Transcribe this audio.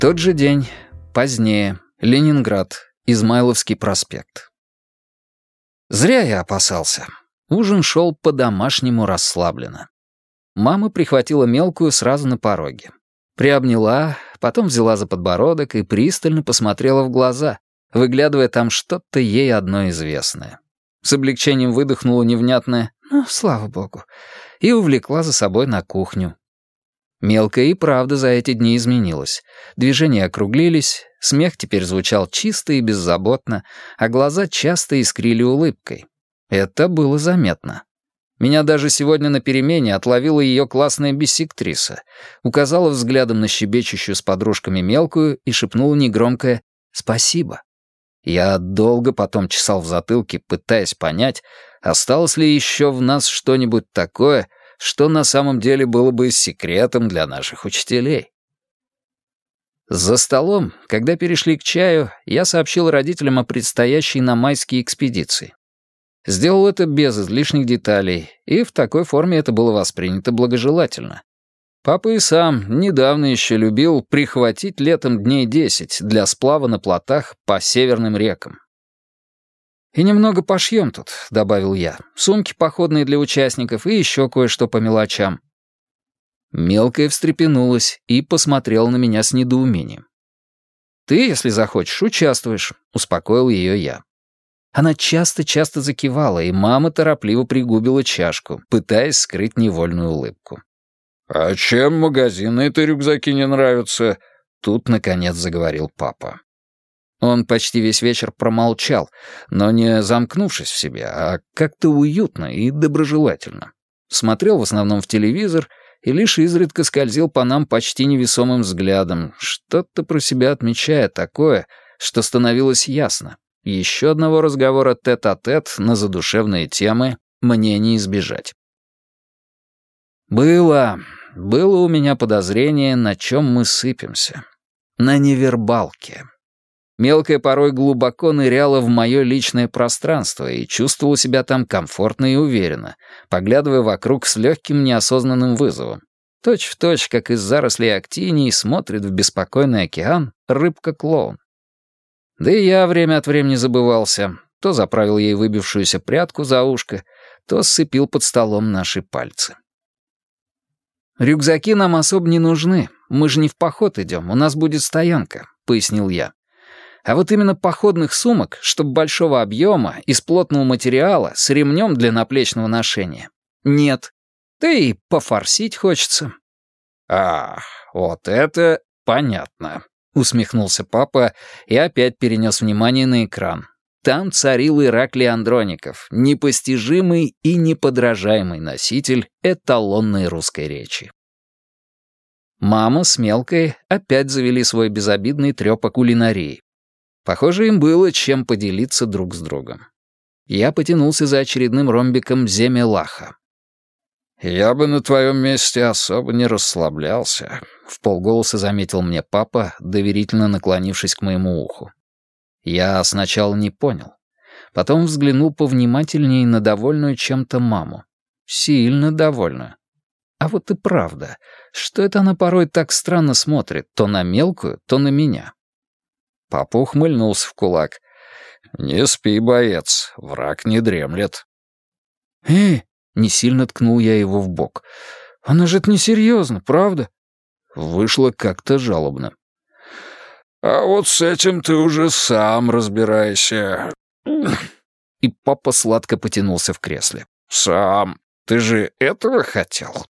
Тот же день, позднее, Ленинград, Измайловский проспект. Зря я опасался. Ужин шел по-домашнему расслабленно. Мама прихватила мелкую сразу на пороге. Приобняла, потом взяла за подбородок и пристально посмотрела в глаза, выглядывая там что-то ей одно известное. С облегчением выдохнула невнятное «ну, слава богу», и увлекла за собой на кухню. Мелкая и правда за эти дни изменилась. Движения округлились, смех теперь звучал чисто и беззаботно, а глаза часто искрили улыбкой. Это было заметно. Меня даже сегодня на перемене отловила ее классная биссектриса, указала взглядом на щебечущую с подружками мелкую и шепнула негромкое «спасибо». Я долго потом чесал в затылке, пытаясь понять, осталось ли еще в нас что-нибудь такое, что на самом деле было бы секретом для наших учителей. За столом, когда перешли к чаю, я сообщил родителям о предстоящей на майские экспедиции. Сделал это без излишних деталей, и в такой форме это было воспринято благожелательно. Папа и сам недавно еще любил прихватить летом дней 10 для сплава на плотах по северным рекам. «И немного пошьем тут», — добавил я. «Сумки походные для участников и еще кое-что по мелочам». Мелкая встрепенулась и посмотрела на меня с недоумением. «Ты, если захочешь, участвуешь», — успокоил ее я. Она часто-часто закивала, и мама торопливо пригубила чашку, пытаясь скрыть невольную улыбку. «А чем магазинные-то рюкзаки не нравятся?» Тут, наконец, заговорил папа. Он почти весь вечер промолчал, но не замкнувшись в себе, а как-то уютно и доброжелательно. Смотрел в основном в телевизор и лишь изредка скользил по нам почти невесомым взглядом, что-то про себя отмечая такое, что становилось ясно. Еще одного разговора тет-а-тет на задушевные темы мне не избежать. Было у меня подозрение, на чем мы сыпемся. На невербалке. Мелкая порой глубоко ныряла в мое личное пространство и чувствовала себя там комфортно и уверенно, поглядывая вокруг с легким неосознанным вызовом. Точь-в-точь, как из зарослей актинии смотрит в беспокойный океан рыбка-клоун. Да и я время от времени забывался. То заправил ей выбившуюся прядку за ушко, то сцепил под столом наши пальцы. «Рюкзаки нам особо не нужны. Мы же не в поход идем, у нас будет стоянка», — пояснил я. А вот именно походных сумок, чтобы большого объема, из плотного материала, с ремнем для наплечного ношения, нет. Да и пофорсить хочется. «Ах, вот это понятно», — усмехнулся папа и опять перенес внимание на экран. Там царил Ираклий Андроников, непостижимый и неподражаемый носитель эталонной русской речи. Мама с Мелкой опять завели свой безобидный трёп о кулинарии. Похоже, им было чем поделиться друг с другом. Я потянулся за очередным ромбиком земелаха. «Я бы на твоем месте особо не расслаблялся», — вполголоса заметил мне папа, доверительно наклонившись к моему уху. Я сначала не понял. Потом взглянул повнимательнее на довольную чем-то маму. Сильно довольную. А вот и правда, что это она порой так странно смотрит, то на Мелкую, то на меня. Папа ухмыльнулся в кулак. «Не спи, боец, враг не дремлет». Не сильно ткнул я его в бок. «Она же это несерьезно, правда?» Вышло как-то жалобно. «А вот с этим ты уже сам разбирайся». И папа сладко потянулся в кресле. «Сам. Ты же этого хотел?»